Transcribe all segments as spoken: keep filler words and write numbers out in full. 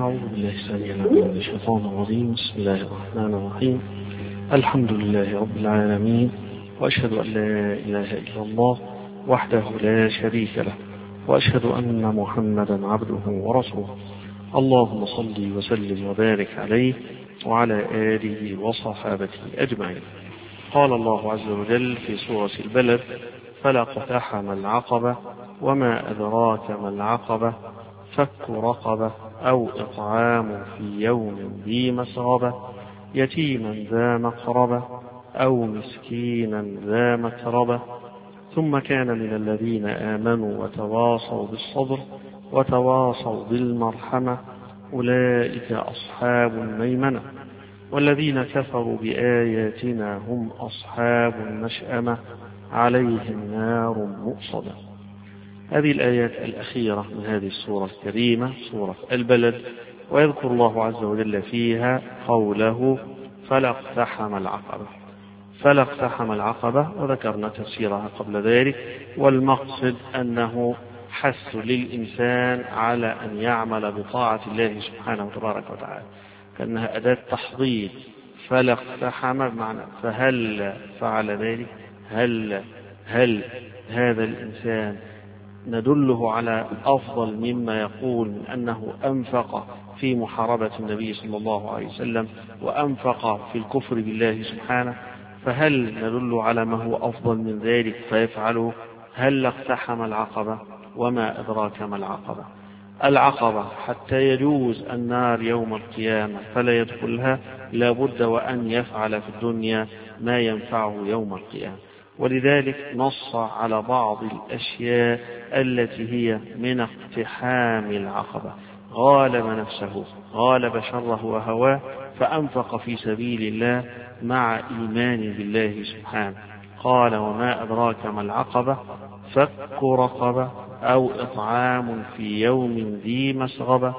أعوذ بالله السميع العليم من الشيطان الرجيم. بسم الله الرحمن الرحيم. الحمد لله رب العالمين، وأشهد أن لا إله إلا الله وحده لا شريك له، وأشهد أن محمدا عبده ورسوله. اللهم صل وسلم وبارك عليه وعلى آله وصحابته أجمعين. قال الله عز وجل في سورة البلد: فلا اقتحم العقبة وما أدراك ما العقبة فك رقبة أو إطعام في يوم ذي مسغبة يتيما ذا مقربة أو مسكينا ذا متربة ثم كان من الذين آمنوا وتواصوا بالصبر وتواصوا بالمرحمة أولئك أصحاب الميمنة والذين كفروا بآياتنا هم أصحاب المشأمة عليهم نار مؤصدة. هذه الآيات الأخيرة من هذه السورة الكريمة سورة البلد، ويذكر الله عز وجل فيها قوله: فلا اقتحم العقبة. فلا اقتحم العقبة، وذكرنا تفسيرها قبل ذلك، والمقصد أنه حث للإنسان على أن يعمل بطاعة الله سبحانه وتبارك وتعالى، كأنها أداة تحضير. فلا اقتحم بمعنى فهل فعل ذلك، هل هل هذا الإنسان ندله على أفضل مما يقول من أنه أنفق في محاربة النبي صلى الله عليه وسلم وأنفق في الكفر بالله سبحانه، فهل ندل على ما هو أفضل من ذلك فيفعله؟ هل اقتحم العقبة وما أدراك ما العقبة. العقبة حتى يجوز النار يوم القيامة فلا يدخلها لابد وأن يفعل في الدنيا ما ينفعه يوم القيامة، ولذلك نص على بعض الأشياء التي هي من اقتحام العقبة. غالب نفسه، غالب شره وهواه، فأنفق في سبيل الله مع إيمان بالله سبحانه. قال: وما أدراك ما العقبة فك رقبة أو إطعام في يوم ذي مسغبة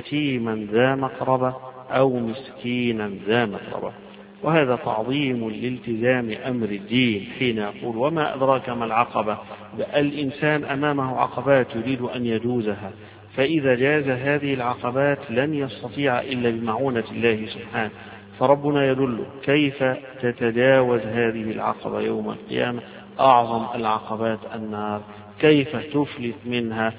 يتيما ذا مقربة أو مسكينا ذا متربة. وهذا تعظيم لالتزام أمر الدين حين يقول: وما أدراك ما العقبة. الإنسان أمامه عقبات يريد أن يجوزها، فإذا جاز هذه العقبات لن يستطيع إلا بمعونة الله سبحانه، فربنا يدل كيف تتجاوز هذه العقبة يوم القيامة. أعظم العقبات النار، كيف تفلت منها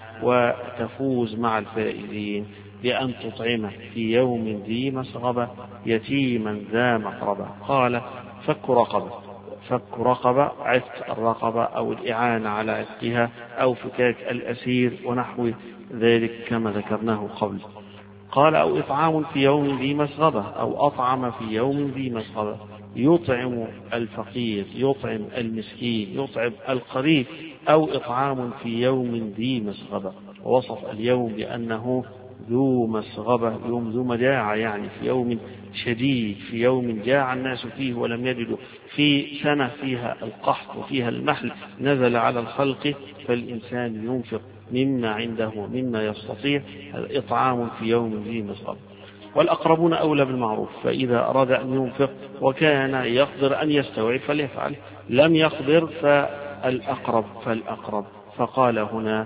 وتفوز مع الفائزين بأن تطعم في يوم ذي مسغبة يتيما ذا مقربة. قال: فك رقبة. فك رقبة عتق الرقبة أو الإعانة على عتقها أو فكاك الأسير ونحو ذلك كما ذكرناه قبل. قال: أو إطعام في يوم ذي مسغبة، أو أطعم في يوم ذي مسغبة، يطعم الفقير، يطعم المسكين، يطعم القريب، أو إطعام في يوم ذي مسغبة. ووصف اليوم بأنه ذو مسغبة، يوم ذو مجاعة، يعني في يوم شديد، في يوم جاع الناس فيه ولم يجدوا، في سنة فيها القحط وفيها المحل نزل على الخلق، فالإنسان ينفق مما عنده مما يستطيع. إطعام في يوم ذي مسغبة. والأقربون أولى بالمعروف، فإذا أراد أن ينفق وكان يقدر أن يستوعب فليفعل، لم يقدر فالأقرب فالأقرب. فقال هنا: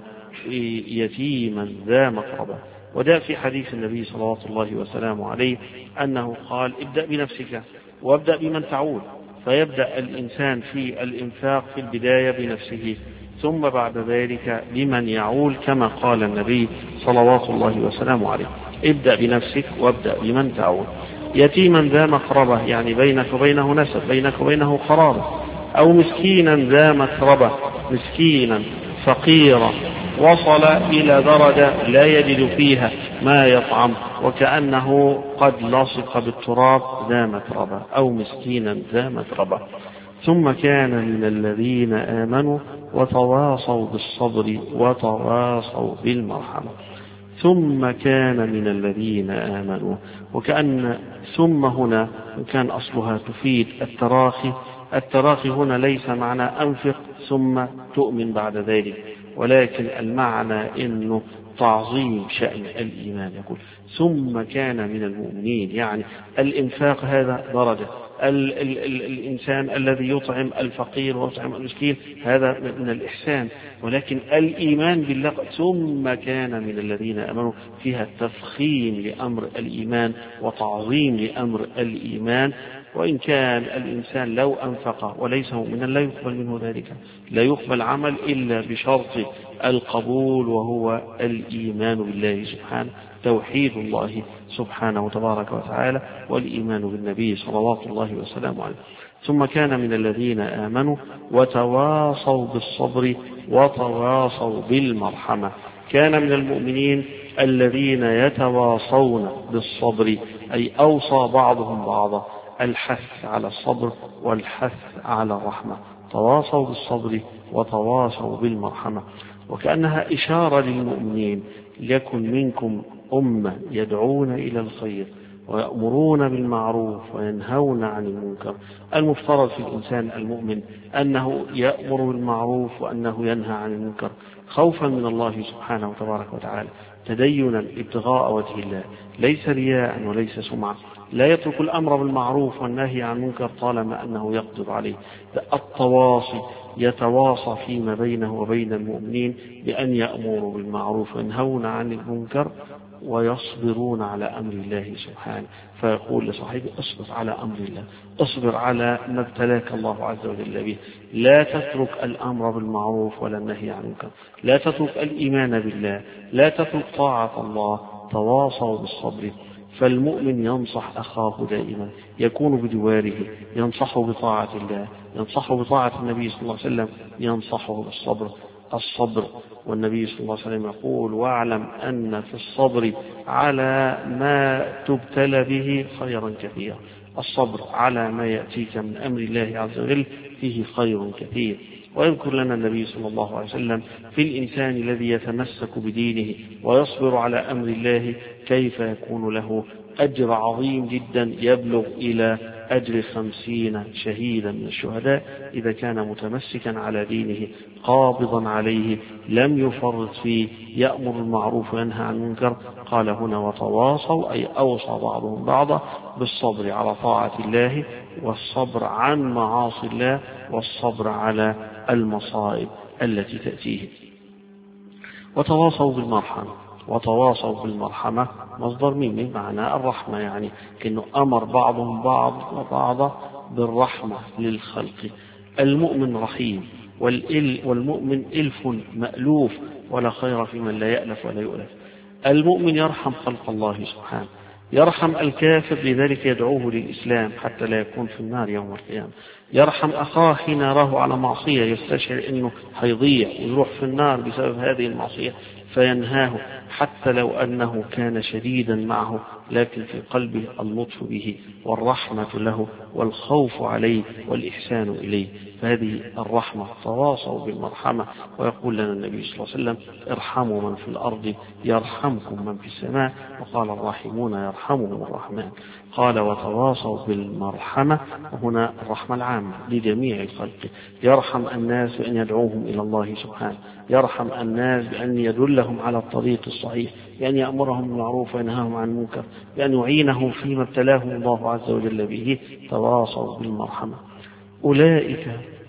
يتيما ذا مقربة. وجاء في حديث النبي صلى الله عليه وسلم عليه أنه قال: ابدأ بنفسك وابدأ بمن تعول. فيبدأ الإنسان في الإنفاق في البداية بنفسه، ثم بعد ذلك بمن يعول، كما قال النبي صلى الله عليه وسلم عليه: ابدأ بنفسك وابدأ بمن تعول. يتيما ذا مقربة، يعني بينك وبينه نسب، بينك وبينه قرابة. أو مسكينا ذا متربة، مسكينا فقيرا وصل إلى درجة لا يجد فيها ما يطعم وكأنه قد لصق بالتراب، ذا متربة أو مسكينا ذا متربة. ثم كان من الذين آمنوا وتواصوا بالصبر وتواصوا بالمرحمة. ثم كان من الذين آمنوا، وكأن ثم هنا كان أصلها تفيد التراخي. التراخي هنا ليس معنى أنفق ثم تؤمن بعد ذلك، ولكن المعنى إنه تعظيم شأن الإيمان. يقول ثم كان من المؤمنين، يعني الإنفاق هذا درجة، ال ال ال الإنسان الذي يطعم الفقير ويطعم المسكين هذا من الإحسان، ولكن الإيمان بالله ثم كان من الذين آمنوا فيها تفخيم لأمر الإيمان وتعظيم لأمر الإيمان. وإن كان الإنسان لو أنفق وليس مؤمنا لا يقبل منه ذلك، لا يقبل عمل إلا بشرط القبول وهو الإيمان بالله سبحانه، توحيد الله سبحانه وتبارك وتعالى والإيمان بالنبي صلوات الله وسلامه عليه. ثم كان من الذين آمنوا وتواصوا بالصبر وتواصوا بالمرحمة. كان من المؤمنين الذين يتواصون بالصبر، أي أوصى بعضهم بعضا، الحث على الصبر والحث على الرحمة. تواصوا بالصبر وتواصوا بالمرحمة، وكأنها إشارة للمؤمنين ليكن منكم أمة يدعون إلى الخير ويأمرون بالمعروف وينهون عن المنكر. المفترض في الإنسان المؤمن أنه يأمر بالمعروف وأنه ينهى عن المنكر خوفا من الله سبحانه وتبارك وتعالى، تدينا ابتغاء وجه الله، ليس رياء وليس سمعة. لا يترك الأمر بالمعروف والنهي عن المنكر طالما أنه يقدر عليه. التواصي يتواصى فيما بينه وبين المؤمنين بأن يأمروا بالمعروف وينهون عن المنكر ويصبرون على أمر الله سبحانه. فيقول لصاحبه اصبر على أمر الله، اصبر على ما ابتلاك الله عز وجل به، لا تترك الأمر بالمعروف ولا النهي عن المنكر، لا تترك الإيمان بالله، لا تترك طاعة الله. تواصوا بالصبر. فالمؤمن ينصح أخاه دائما، يكون بجواره، ينصحه بطاعة الله، ينصحه بطاعة النبي صلى الله عليه وسلم، ينصحه بالصبر. الصبر، والنبي صلى الله عليه وسلم يقول واعلم أن في الصبر على ما تبتلى به خيرا كثيرا. الصبر على ما يأتيك من أمر الله عز وجل فيه خير كثير. ويذكر لنا النبي صلى الله عليه وسلم في الإنسان الذي يتمسك بدينه ويصبر على أمر الله كيف يكون له أجر عظيم جدا يبلغ إلى أجر خمسين شهيدا من الشهداء إذا كان متمسكا على دينه قابضا عليه لم يفرط فيه، يأمر بالمعروف وينهى عن المنكر. قال هنا وتواصوا، أي أوصى بعضهم بعضا بالصبر على طاعة الله والصبر عن معاصي الله والصبر على المصائب التي تأتيه. وتواصوا بالمرحمة. وتواصوا بالمرحمة مصدر ميم معنى الرحمة، يعني كأنه أمر بعضهم بعض وبعض بالرحمة للخلق. المؤمن رحيم، والمؤمن إلف مألوف ولا خير في من لا يألف ولا يؤلف. المؤمن يرحم خلق الله سبحانه، يرحم الكافر لذلك يدعوه للإسلام حتى لا يكون في النار يوم القيامة. يرحم أخاه حين يراه على معصية يستشعر أنه هيضيع ويروح في النار بسبب هذه المعصية فينهاه حتى لو أنه كان شديدا معه، لكن في قلبه اللطف به والرحمة له والخوف عليه والإحسان إليه. فهذه الرحمة. تواصوا بالمرحمة. ويقول لنا النبي صلى الله عليه وسلم ارحموا من في الأرض يرحمكم من في السماء، وقال الراحمون يرحمهم الرحمن. قال وتواصوا بالمرحمة، وهنا الرحمة العامة لجميع الخلق. يرحم الناس بأن يدعوهم إلى الله سبحانه، يرحم الناس بأن يدلهم على الطريق الصحيح، بأن يأمرهم بالمعروف وينهاهم عن المنكر، بأن يعينهم فيما ابتلاهم الله عز وجل به. تواصوا بالمرحمة. أولئك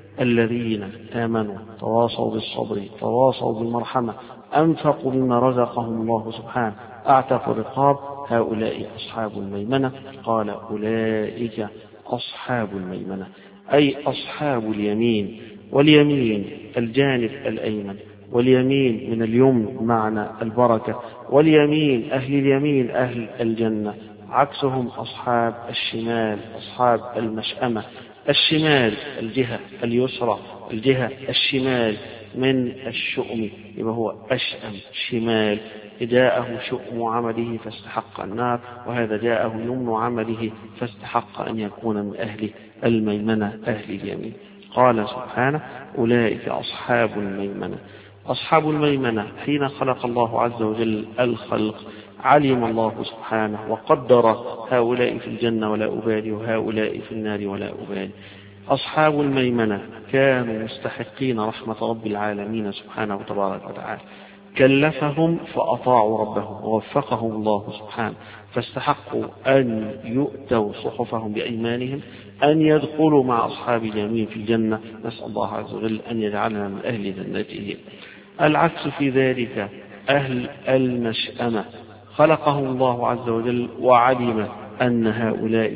الذين آمنوا تواصوا بالصبر تواصوا بالمرحمة أنفقوا مما رزقهم الله سبحانه أعتقوا رقاب، هؤلاء أصحاب الميمنة. قال أولئك أصحاب الميمنة، أي أصحاب اليمين. واليمين الجانب الأيمن، واليمين من اليمن معنى البركة، واليمين أهل اليمين أهل الجنة. عكسهم أصحاب الشمال أصحاب المشأمة. الشمال الجهة اليسرى، الجهة الشمال من الشؤم، يبقى هو أشأم شمال. جاءه شؤم عمله فاستحق النار، وهذا جاءه يمن عمله فاستحق أن يكون من أهل الميمنة أهل اليمين. قال سبحانه أولئك أصحاب الميمنة. أصحاب الميمنة حين خلق الله عز وجل الخلق علم الله سبحانه وقدر هؤلاء في الجنة ولا أبالي وهؤلاء في النار ولا أبالي. أصحاب الميمنة كانوا مستحقين رحمة رب العالمين سبحانه وتبارك وتعالى. كلفهم فأطاعوا ربهم ووفقهم الله سبحانه فاستحقوا أن يؤتوا صحفهم بأيمانهم، أن يدخلوا مع أصحاب اليمين في الجنة. نسأل الله عز وجل أن يجعلنا من أهل جنته. العكس في ذلك أهل المشأمة خلقهم الله عز وجل وعلم أن هؤلاء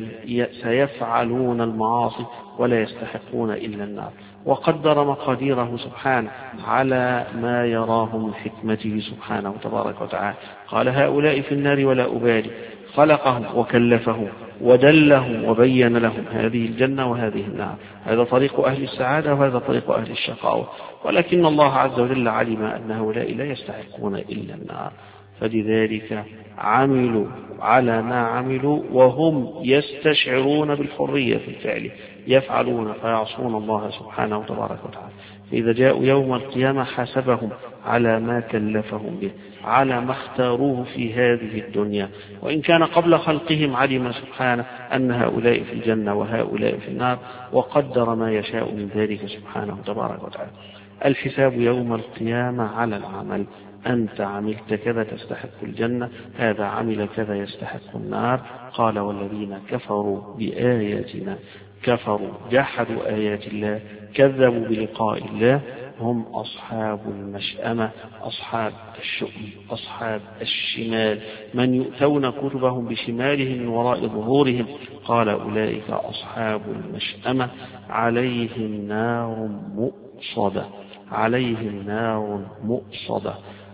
سيفعلون المعاصي ولا يستحقون إلا النار، وقدر مقاديره سبحانه على ما يراه من حكمته سبحانه تبارك وتعالى. قال هؤلاء في النار ولا أبالي، خلقهم وكلفهم ودلهم وبين لهم هذه الجنة وهذه النار. هذا طريق أهل السعادة وهذا طريق أهل الشقاوة، ولكن الله عز وجل علم أن هؤلاء لا يستحقون إلا النار، فلذلك عملوا على ما عملوا وهم يستشعرون بالحرية في الفعل، يفعلون فيعصون الله سبحانه وتبارك وتعالى. فإذا جاءوا يوم القيامة حاسبهم على ما كلفهم به، على ما اختاروه في هذه الدنيا، وإن كان قبل خلقهم علم سبحانه أن هؤلاء في الجنة وهؤلاء في النار، وقدر ما يشاء من ذلك سبحانه وتبارك وتعالى. الحساب يوم القيامة على العمل، أنت عملت كذا تستحق الجنة، هذا عمل كذا يستحق النار. قال والذين كفروا بآياتنا، كفروا جحدوا آيات الله، كذبوا بلقاء الله، هم أصحاب المشأمة، أصحاب الشؤم، أصحاب الشمال، من يؤتون كتبهم بشمالهم من وراء ظهورهم. قال أولئك أصحاب المشأمة عليهم نار مؤصدة، عليهم نار مؤصدة.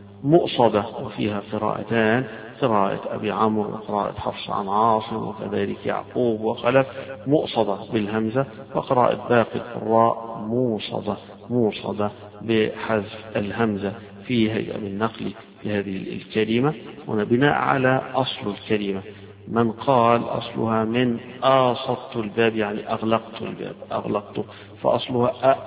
مؤصدة وفيها قراءتان، قراءة أبي عمرو وقراءة حفص عن عاصم وكذلك يعقوب وخلف، مؤصدة بالهمزة، وقراءة باقي القراء موصدة، موصدة بحذف الهمزة في هيئة من نقل في هذه الكلمة، هنا بناء على أصل الكلمة. من قال أصلها من آصدت الباب يعني أغلقت الباب، أغلقت، فأصلها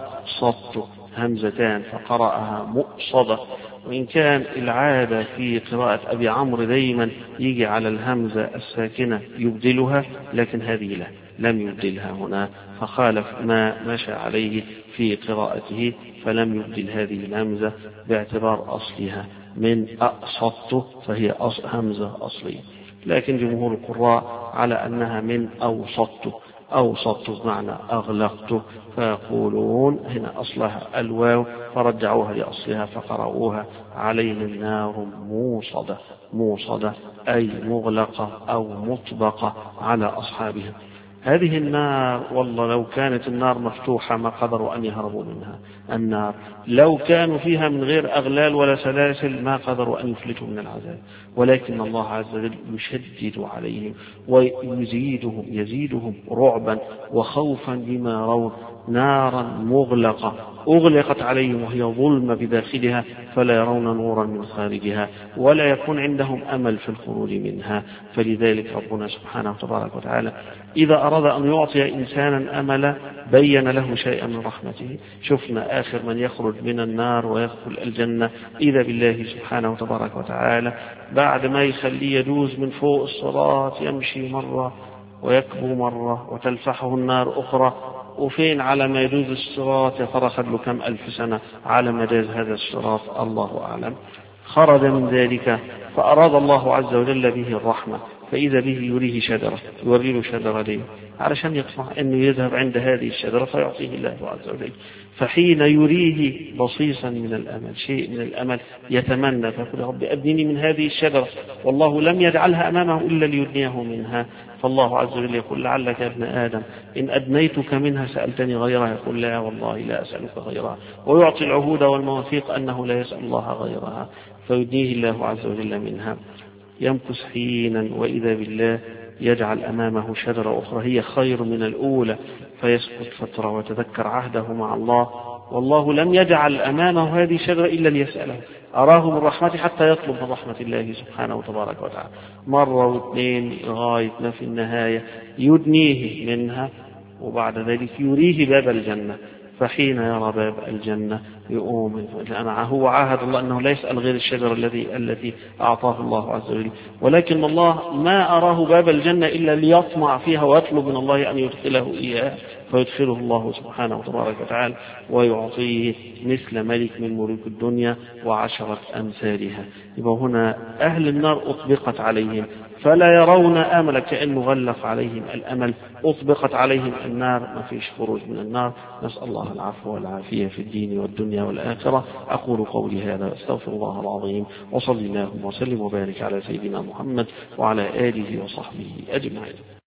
أصدت همزتان فقرأها مؤصدة. وإن كان العادة في قراءة أبي عمرو دايما يجي على الهمزة الساكنة يبدلها، لكن هذه لا، لم يبدلها هنا، فخالف ما مشى عليه في قراءته، فلم يبدل هذه الهمزة باعتبار أصلها من أصدت، فهي همزة أصلية. لكن جمهور القراء على أنها من أوسطت، أوسطت بمعنى أغلقت، فيقولون هنا أصلها الواو فرجعوها لأصلها فقرأوها عليهم نار موصدة، موصدة أي مغلقة أو مطبقة على أصحابها. هذه النار والله لو كانت النار مفتوحة ما قدروا أن يهربوا منها. النار لو كانوا فيها من غير أغلال ولا سلاسل ما قدروا أن يفلتوا من العذاب، ولكن الله عز وجل يشدد عليهم ويزيدهم يزيدهم رعبا وخوفا بما يرون. نارا مغلقة أغلقت عليهم وهي ظلمة بداخلها، فلا يرون نورا من خارجها ولا يكون عندهم أمل في الخروج منها. فلذلك ربنا سبحانه وتبارك وتعالى إذا أراد أن يعطي إنسانا أملا بين له شيئا من رحمته. شفنا آخر من يخرج من النار ويدخل الجنة إذا بالله سبحانه وتبارك وتعالى بعد ما يخليه يجوز من فوق الصراط يمشي مرة ويكبو مرة وتلفحه النار أخرى، وفين على ما يجوز الصراط يترخد له كم ألف سنة على مجاز هذا الصراط الله أعلم. خرج من ذلك فأراد الله عز وجل به الرحمة، فإذا به يريه شجرة، يوري له شجرة ليه؟ علشان يطمع أنه يذهب عند هذه الشجرة فيعطيه الله عز وجل. فحين يريه بصيصا من الأمل، شيء من الأمل يتمنى، فيقول يا رب أدنيني من هذه الشجرة، والله لم يجعلها أمامه إلا ليدنيه منها. فالله عز وجل يقول لعلك يا ابن آدم إن أدنيتك منها سألتني غيرها، يقول لا والله لا أسألك غيرها، ويعطي العهود والمواثيق أنه لا يسأل الله غيرها، فيدنيه الله عز وجل منها. يمكث حينا وإذا بالله يجعل أمامه شجرة أخرى هي خير من الأولى، فيسكت فترة وتذكر عهده مع الله، والله لم يجعل أمامه هذه الشجرة إلا ليسأله، أراه من رحمته حتى يطلب من رحمة الله سبحانه وتبارك وتعالى، مرة واثنين لغاية ما في النهاية يدنيه منها، وبعد ذلك يريه باب الجنة، فحين يرى باب الجنة يقوم. هو عاهد الله أنه لا يسأل غير الشجرة الذي التي أعطاه الله عز وجل، ولكن الله ما أراه باب الجنة إلا ليطمع فيها ويطلب من الله أن يدخله إياه، فيدخله الله سبحانه وتبارك وتعالى ويعطيه مثل ملك من ملوك الدنيا وعشرة أمثالها. يبقى هنا أهل النار أطبقت عليهم فلا يرون آملا، كأنه غلق عليهم الأمل، أطبقت عليهم النار، ما فيش خروج من النار. نسأل الله العفو والعافية في الدين والدنيا والآخرة. أقول قولي هذا أستغفر الله العظيم، وصلي اللهم وسلم وبارك على سيدنا محمد وعلى آله وصحبه أجمعين.